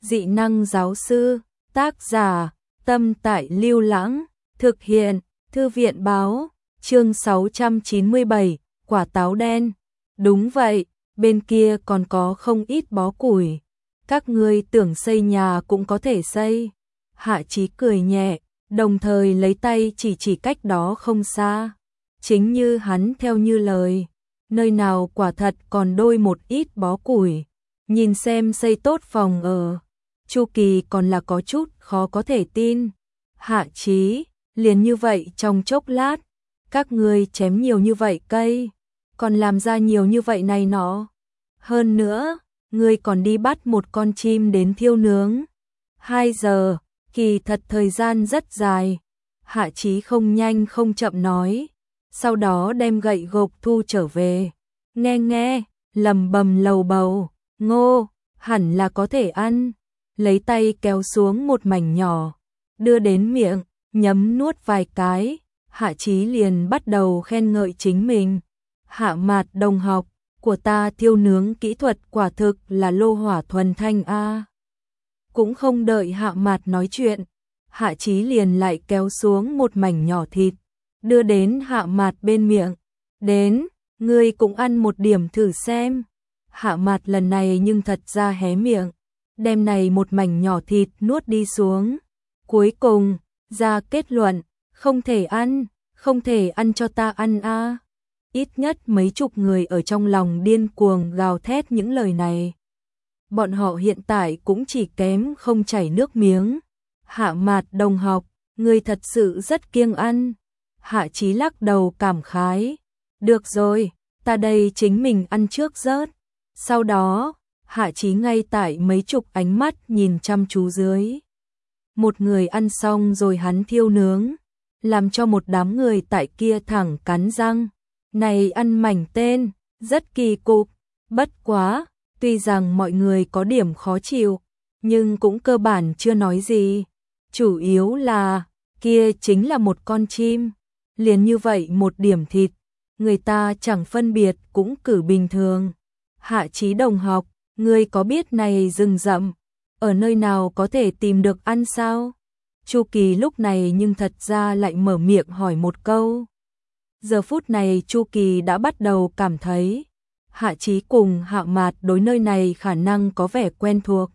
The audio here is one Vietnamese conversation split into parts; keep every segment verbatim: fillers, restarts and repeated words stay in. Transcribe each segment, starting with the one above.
Dị năng giáo sư, tác giả, Tâm Tại Lưu Lãng, thực hiện, Thư viện báo, chương sáu trăm chín mươi bảy, quả táo đen. Đúng vậy, bên kia còn có không ít bó củi. Các ngươi tưởng xây nhà cũng có thể xây. Hạ Chí cười nhẹ, đồng thời lấy tay chỉ chỉ cách đó không xa. Chính như hắn theo như lời, nơi nào quả thật còn đôi một ít bó củi. Nhìn xem xây tốt phòng ở. Chu Kỳ còn là có chút khó có thể tin. Hạ Chí, liền như vậy trong chốc lát, các ngươi chém nhiều như vậy cây, còn làm ra nhiều như vậy này nọ. Hơn nữa, ngươi còn đi bắt một con chim đến thiêu nướng. Hai giờ, kỳ thật thời gian rất dài. Hạ Chí không nhanh không chậm nói, sau đó đem gậy gộc thu trở về. Nghe nghe, lầm bầm lầu bầu, ngô, hẳn là có thể ăn. Lấy tay kéo xuống một mảnh nhỏ, đưa đến miệng, nhấm nuốt vài cái. Hạ Chí liền bắt đầu khen ngợi chính mình. Hạ Mạt đồng học, của ta thiêu nướng kỹ thuật quả thực là lô hỏa thuần thanh a. Cũng không đợi Hạ Mạt nói chuyện, Hạ Chí liền lại kéo xuống một mảnh nhỏ thịt, đưa đến Hạ Mạt bên miệng. Đến, ngươi cũng ăn một điểm thử xem. Hạ Mạt lần này nhưng thật ra hé miệng, đem này một mảnh nhỏ thịt nuốt đi xuống. Cuối cùng, ra kết luận, không thể ăn, không thể ăn cho ta ăn a. Ít nhất mấy chục người ở trong lòng điên cuồng gào thét những lời này. Bọn họ hiện tại cũng chỉ kém không chảy nước miếng. Hạ Mạt đồng học, ngươi thật sự rất kiêng ăn. Hạ Chí lắc đầu cảm khái. Được rồi, ta đây chính mình ăn trước rớt. Sau đó, Hạ Chí ngay tại mấy chục ánh mắt nhìn chăm chú dưới. Một người ăn xong rồi hắn thiêu nướng, làm cho một đám người tại kia thẳng cắn răng. Này ăn mảnh tên, rất kỳ cục, bất quá, tuy rằng mọi người có điểm khó chịu, nhưng cũng cơ bản chưa nói gì. Chủ yếu là, kia chính là một con chim, liền như vậy một điểm thịt, người ta chẳng phân biệt cũng cử bình thường. Hạ Chí đồng học, ngươi có biết này rừng rậm, ở nơi nào có thể tìm được ăn sao? Chu Kỳ lúc này nhưng thật ra lại mở miệng hỏi một câu. Giờ phút này Chu Kỳ đã bắt đầu cảm thấy, Hạ Chí cùng Hạ Mạt đối nơi này khả năng có vẻ quen thuộc.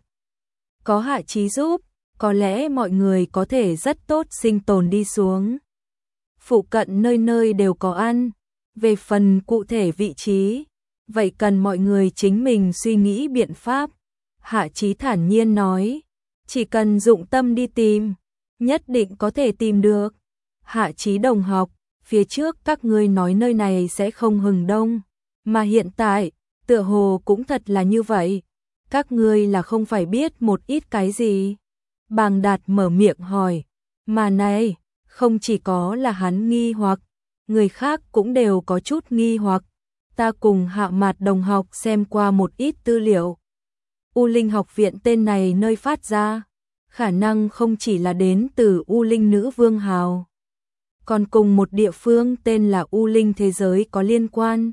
Có Hạ Chí giúp, có lẽ mọi người có thể rất tốt sinh tồn đi xuống. Phụ cận nơi nơi đều có ăn, về phần cụ thể vị trí, vậy cần mọi người chính mình suy nghĩ biện pháp. Hạ Chí thản nhiên nói, chỉ cần dụng tâm đi tìm, nhất định có thể tìm được. Hạ Chí đồng học, phía trước các ngươi nói nơi này sẽ không hừng đông, mà hiện tại, tựa hồ cũng thật là như vậy. Các ngươi là không phải biết một ít cái gì? Bàng Đạt mở miệng hỏi, mà này, không chỉ có là hắn nghi hoặc, người khác cũng đều có chút nghi hoặc. Ta cùng Hạ Mạt đồng học xem qua một ít tư liệu. U Linh học viện tên này nơi phát ra, khả năng không chỉ là đến từ U Linh nữ vương hào, còn cùng một địa phương tên là U Linh thế giới có liên quan.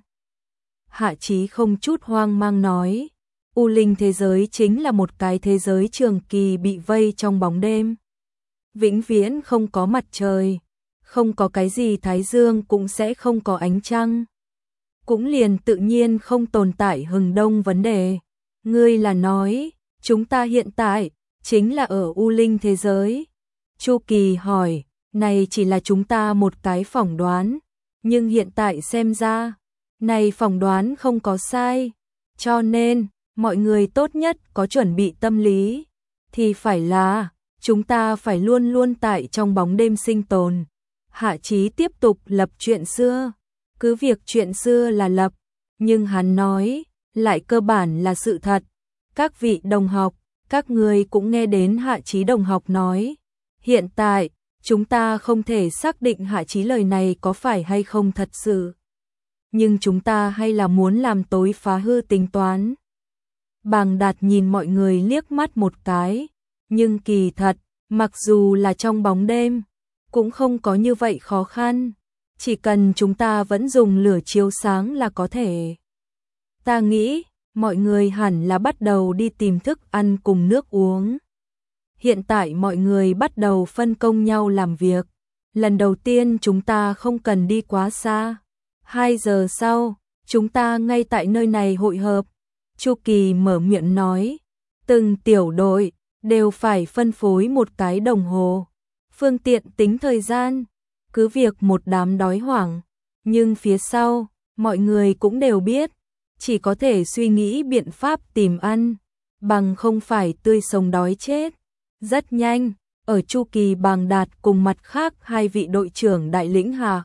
Hạ Chí không chút hoang mang nói, U Linh thế giới chính là một cái thế giới trường kỳ bị vây trong bóng đêm. Vĩnh viễn không có mặt trời, không có cái gì thái dương cũng sẽ không có ánh trăng. Cũng liền tự nhiên không tồn tại hừng đông vấn đề. Ngươi là nói, chúng ta hiện tại, chính là ở U Linh thế giới. Chu Kỳ hỏi, này chỉ là chúng ta một cái phỏng đoán, nhưng hiện tại xem ra, này phỏng đoán không có sai. Cho nên, mọi người tốt nhất có chuẩn bị tâm lý, thì phải là, chúng ta phải luôn luôn tại trong bóng đêm sinh tồn. Hạ Chí tiếp tục lập chuyện xưa. Cứ việc chuyện xưa là lập, nhưng hắn nói, lại cơ bản là sự thật. Các vị đồng học, các người cũng nghe đến Hạ Chí đồng học nói. Hiện tại, chúng ta không thể xác định Hạ Chí lời này có phải hay không thật sự. Nhưng chúng ta hay là muốn làm tối phá hư tính toán. Bàng Đạt nhìn mọi người liếc mắt một cái, nhưng kỳ thật, mặc dù là trong bóng đêm, cũng không có như vậy khó khăn. Chỉ cần chúng ta vẫn dùng lửa chiếu sáng là có thể. Ta nghĩ, mọi người hẳn là bắt đầu đi tìm thức ăn cùng nước uống. Hiện tại mọi người bắt đầu phân công nhau làm việc. Lần đầu tiên chúng ta không cần đi quá xa. Hai giờ sau, chúng ta ngay tại nơi này hội hợp. Chu Kỳ mở miệng nói, từng tiểu đội đều phải phân phối một cái đồng hồ, phương tiện tính thời gian, cứ việc một đám đói hoảng, nhưng phía sau, mọi người cũng đều biết, chỉ có thể suy nghĩ biện pháp tìm ăn, bằng không phải tươi sống đói chết. Rất nhanh, ở Chu Kỳ Bàng Đạt cùng mặt khác hai vị đội trưởng đại lĩnh hạ.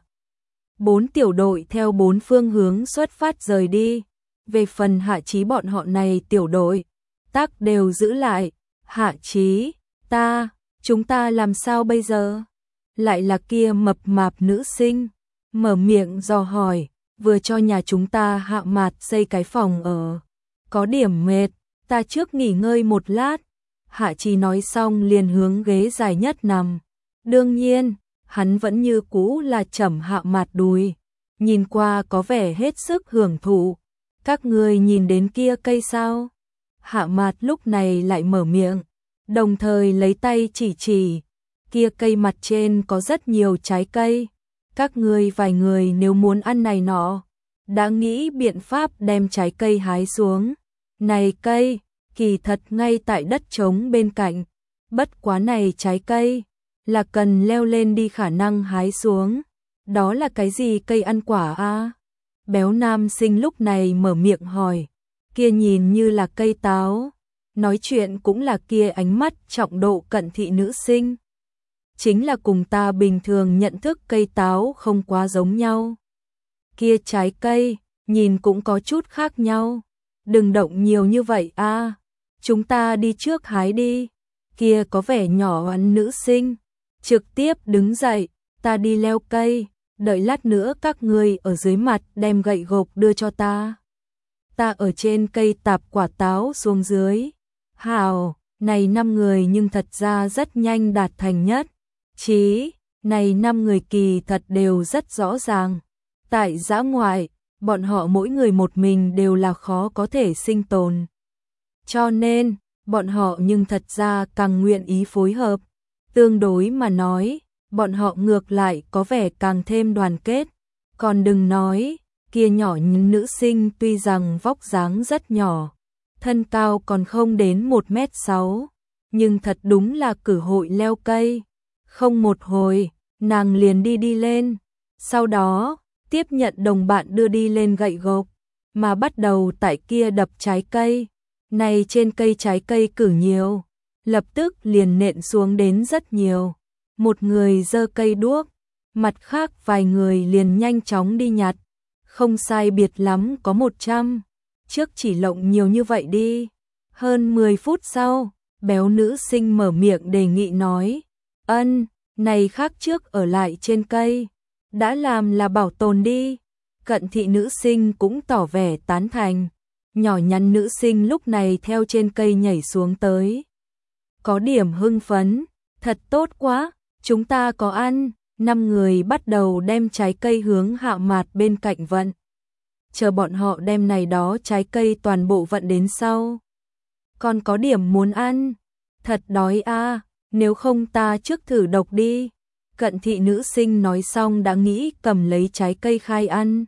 Bốn tiểu đội theo bốn phương hướng xuất phát rời đi. Về phần Hạ Chí bọn họ này tiểu đội, tác đều giữ lại. Hạ Chí, ta, chúng ta làm sao bây giờ? Lại là kia mập mạp nữ sinh, mở miệng dò hỏi, vừa cho nhà chúng ta Hạ Mạt xây cái phòng ở. Có điểm mệt, ta trước nghỉ ngơi một lát. Hạ Chí nói xong liền hướng ghế dài nhất nằm. Đương nhiên, hắn vẫn như cũ là chẩm Hạ Mạt đùi, nhìn qua có vẻ hết sức hưởng thụ. Các người nhìn đến kia cây sao? Hạ Mạt lúc này lại mở miệng, đồng thời lấy tay chỉ chỉ, kia cây mặt trên có rất nhiều trái cây. Các người vài người nếu muốn ăn này nọ, đã nghĩ biện pháp đem trái cây hái xuống. Này cây, kỳ thật ngay tại đất trống bên cạnh, bất quá này trái cây, là cần leo lên đi khả năng hái xuống. Đó là cái gì cây ăn quả a? Béo nam sinh lúc này mở miệng hỏi, kia nhìn như là cây táo, nói chuyện cũng là kia ánh mắt trọng độ cận thị nữ sinh. Chính là cùng ta bình thường nhận thức cây táo không quá giống nhau. Kia trái cây, nhìn cũng có chút khác nhau. Đừng động nhiều như vậy a, chúng ta đi trước hái đi. Kia có vẻ nhỏ ăn nữ sinh, trực tiếp đứng dậy, ta đi leo cây, đợi lát nữa các ngươi ở dưới mặt đem gậy gộc đưa cho ta. Ta ở trên cây tạp quả táo xuống dưới. Hào, này năm người nhưng thật ra rất nhanh đạt thành nhất. Chí, này năm người kỳ thật đều rất rõ ràng. Tại dã ngoại, bọn họ mỗi người một mình đều là khó có thể sinh tồn. Cho nên, bọn họ nhưng thật ra càng nguyện ý phối hợp. Tương đối mà nói, bọn họ ngược lại có vẻ càng thêm đoàn kết. Còn đừng nói, kia nhỏ nữ sinh tuy rằng vóc dáng rất nhỏ, thân cao còn không đến một mét sáu, nhưng thật đúng là cử hội leo cây. Không một hồi, nàng liền đi đi lên, sau đó, tiếp nhận đồng bạn đưa đi lên gậy gộc, mà bắt đầu tại kia đập trái cây. Này trên cây trái cây cử nhiều, lập tức liền nện xuống đến rất nhiều. Một người giơ cây đuốc, mặt khác vài người liền nhanh chóng đi nhặt. Không sai biệt lắm có một trăm, trước chỉ lộng nhiều như vậy đi. Hơn mười phút sau, béo nữ sinh mở miệng đề nghị nói, ân, này khác trước ở lại trên cây, đã làm là bảo tồn đi. Cận thị nữ sinh cũng tỏ vẻ tán thành, nhỏ nhắn nữ sinh lúc này theo trên cây nhảy xuống tới. Có điểm hưng phấn, thật tốt quá, chúng ta có ăn. Năm người bắt đầu đem trái cây hướng Hạ Mạt bên cạnh vận. Chờ bọn họ đem này đó trái cây toàn bộ vận đến sau. Còn có điểm muốn ăn, thật đói a, nếu không ta trước thử độc đi. Cận thị nữ sinh nói xong đã nghĩ cầm lấy trái cây khai ăn.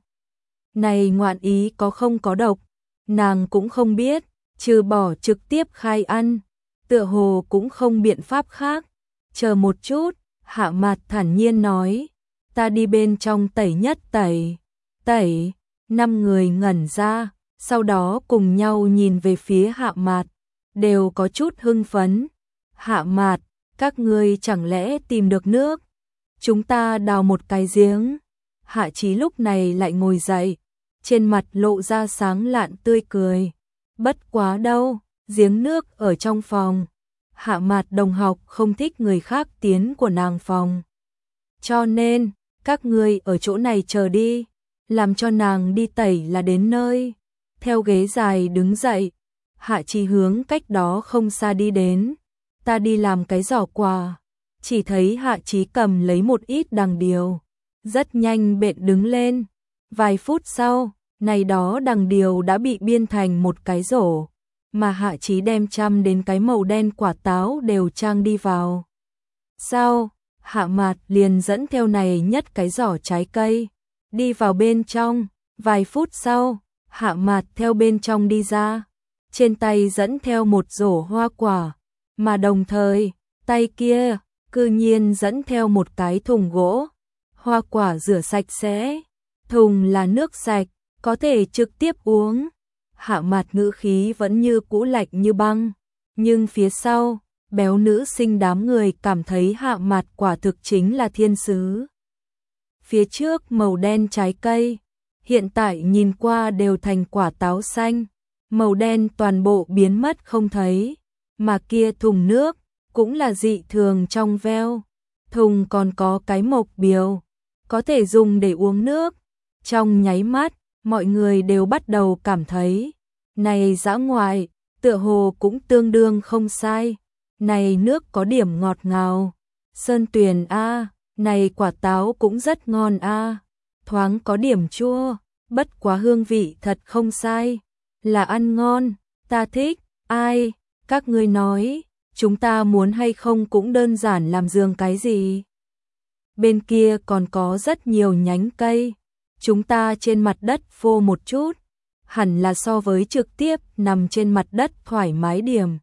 Này ngoạn ý có không có độc, nàng cũng không biết, trừ bỏ trực tiếp khai ăn, tựa hồ cũng không biện pháp khác. Chờ một chút, Hạ Mạt thản nhiên nói, ta đi bên trong tẩy nhất tẩy. Tẩy, năm người ngẩn ra, sau đó cùng nhau nhìn về phía Hạ Mạt, đều có chút hưng phấn. Hạ Mạt, các ngươi chẳng lẽ tìm được nước? Chúng ta đào một cái giếng. Hạ Chí lúc này lại ngồi dậy, trên mặt lộ ra sáng lạn tươi cười. Bất quá đâu, giếng nước ở trong phòng. Hạ Mạt đồng học không thích người khác tiến của nàng phòng. Cho nên, các ngươi ở chỗ này chờ đi, làm cho nàng đi tẩy là đến nơi. Theo ghế dài đứng dậy, Hạ Chí hướng cách đó không xa đi đến. Ta đi làm cái giỏ quà. Chỉ thấy Hạ Chí cầm lấy một ít đằng điều, rất nhanh bện đứng lên. Vài phút sau, này đó đằng điều đã bị biên thành một cái rổ, mà Hạ Chí đem chăm đến cái màu đen quả táo đều trang đi vào. Sau, Hạ Mạt liền dẫn theo này nhất cái giỏ trái cây, đi vào bên trong, vài phút sau, Hạ Mạt theo bên trong đi ra, trên tay dẫn theo một rổ hoa quả, mà đồng thời, tay kia, cư nhiên dẫn theo một cái thùng gỗ, hoa quả rửa sạch sẽ, thùng là nước sạch, có thể trực tiếp uống. Hạ Mạt ngữ khí vẫn như cũ lạnh như băng, nhưng phía sau, béo nữ sinh đám người cảm thấy Hạ Mạt quả thực chính là thiên sứ. Phía trước màu đen trái cây, hiện tại nhìn qua đều thành quả táo xanh, màu đen toàn bộ biến mất không thấy, mà kia thùng nước cũng là dị thường trong veo, thùng còn có cái mộc biều, có thể dùng để uống nước. Trong nháy mắt, mọi người đều bắt đầu cảm thấy, này dã ngoại, tựa hồ cũng tương đương không sai, này nước có điểm ngọt ngào, sơn tuyền a, này quả táo cũng rất ngon a, thoáng có điểm chua, bất quá hương vị thật không sai, là ăn ngon, ta thích, ai, các ngươi nói, chúng ta muốn hay không cũng đơn giản làm giường cái gì. Bên kia còn có rất nhiều nhánh cây, chúng ta trên mặt đất phô một chút, hẳn là so với trực tiếp nằm trên mặt đất thoải mái điểm.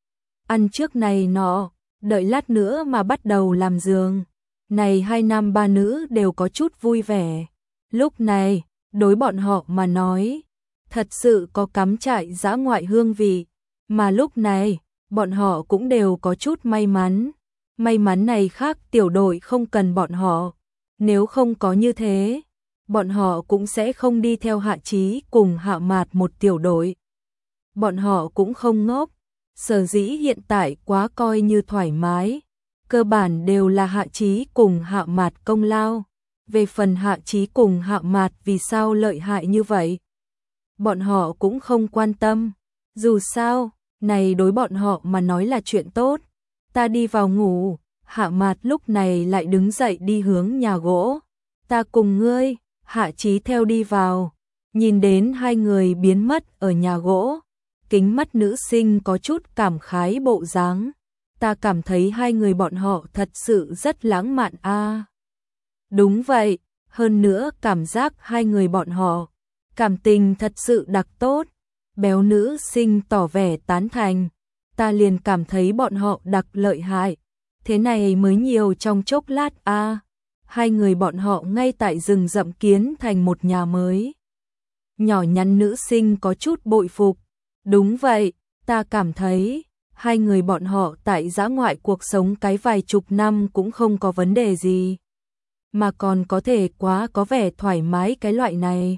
Ăn trước này nọ, đợi lát nữa mà bắt đầu làm giường. Này hai nam ba nữ đều có chút vui vẻ. Lúc này, đối bọn họ mà nói, thật sự có cắm trại dã ngoại hương vị, mà lúc này, bọn họ cũng đều có chút may mắn. May mắn này khác tiểu đội không cần bọn họ, nếu không có như thế, bọn họ cũng sẽ không đi theo Hạ Chí cùng Hạ Mạt một tiểu đội. Bọn họ cũng không ngốc, sở dĩ hiện tại quá coi như thoải mái, cơ bản đều là Hạ Chí cùng Hạ Mạt công lao. Về phần Hạ Chí cùng Hạ Mạt vì sao lợi hại như vậy, bọn họ cũng không quan tâm, dù sao, này đối bọn họ mà nói là chuyện tốt. Ta đi vào ngủ, Hạ Mạt lúc này lại đứng dậy đi hướng nhà gỗ. Ta cùng ngươi, Hạ Chí theo đi vào, nhìn đến hai người biến mất ở nhà gỗ. Kính mắt nữ sinh có chút cảm khái bộ dáng. Ta cảm thấy hai người bọn họ thật sự rất lãng mạn a. À, đúng vậy, hơn nữa cảm giác hai người bọn họ, cảm tình thật sự đặc tốt. Béo nữ sinh tỏ vẻ tán thành. Ta liền cảm thấy bọn họ đặc lợi hại, thế này mới nhiều trong chốc lát a. À, hai người bọn họ ngay tại rừng rậm kiến thành một nhà mới. Nhỏ nhắn nữ sinh có chút bội phục. Đúng vậy, ta cảm thấy hai người bọn họ tại dã ngoại cuộc sống cái vài chục năm cũng không có vấn đề gì, mà còn có thể quá có vẻ thoải mái cái loại này.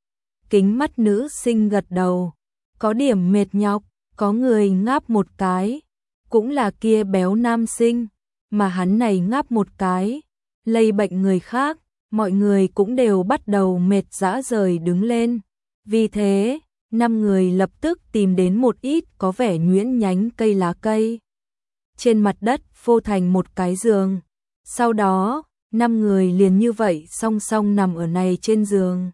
Kính mắt nữ sinh gật đầu, có điểm mệt nhọc. Có người ngáp một cái, cũng là kia béo nam sinh, mà hắn này ngáp một cái, lây bệnh người khác, mọi người cũng đều bắt đầu mệt rã rời đứng lên. Vì thế, năm người lập tức tìm đến một ít có vẻ nhuyễn nhánh cây lá cây. Trên mặt đất phô thành một cái giường, sau đó, năm người liền như vậy song song nằm ở này trên giường.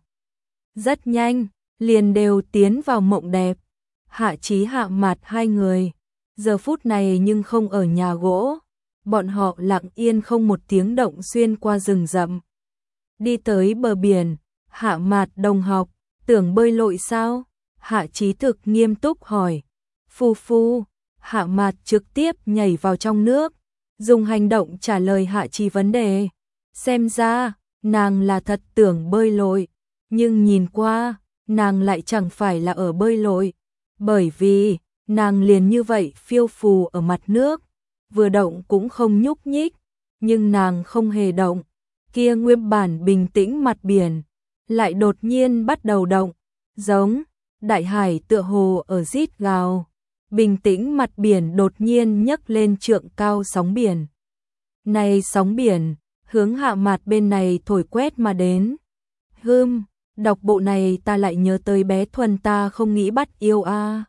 Rất nhanh, liền đều tiến vào mộng đẹp. Hạ Chí Hạ Mạt hai người, giờ phút này nhưng không ở nhà gỗ, bọn họ lặng yên không một tiếng động xuyên qua rừng rậm. Đi tới bờ biển, Hạ Mạt đồng học, tưởng bơi lội sao? Hạ Chí thực nghiêm túc hỏi. Phu phu, Hạ Mạt trực tiếp nhảy vào trong nước, dùng hành động trả lời Hạ Chí vấn đề. Xem ra, nàng là thật tưởng bơi lội, nhưng nhìn qua, nàng lại chẳng phải là ở bơi lội. Bởi vì, nàng liền như vậy phiêu phù ở mặt nước, vừa động cũng không nhúc nhích, nhưng nàng không hề động, kia nguyên bản bình tĩnh mặt biển, lại đột nhiên bắt đầu động, giống, đại hải tựa hồ ở rít gào, bình tĩnh mặt biển đột nhiên nhấc lên trượng cao sóng biển. Này sóng biển, hướng Hạ Mạt bên này thổi quét mà đến. Hưm, đọc bộ này ta lại nhớ tới bé Thuần ta không nghĩ bắt yêu a.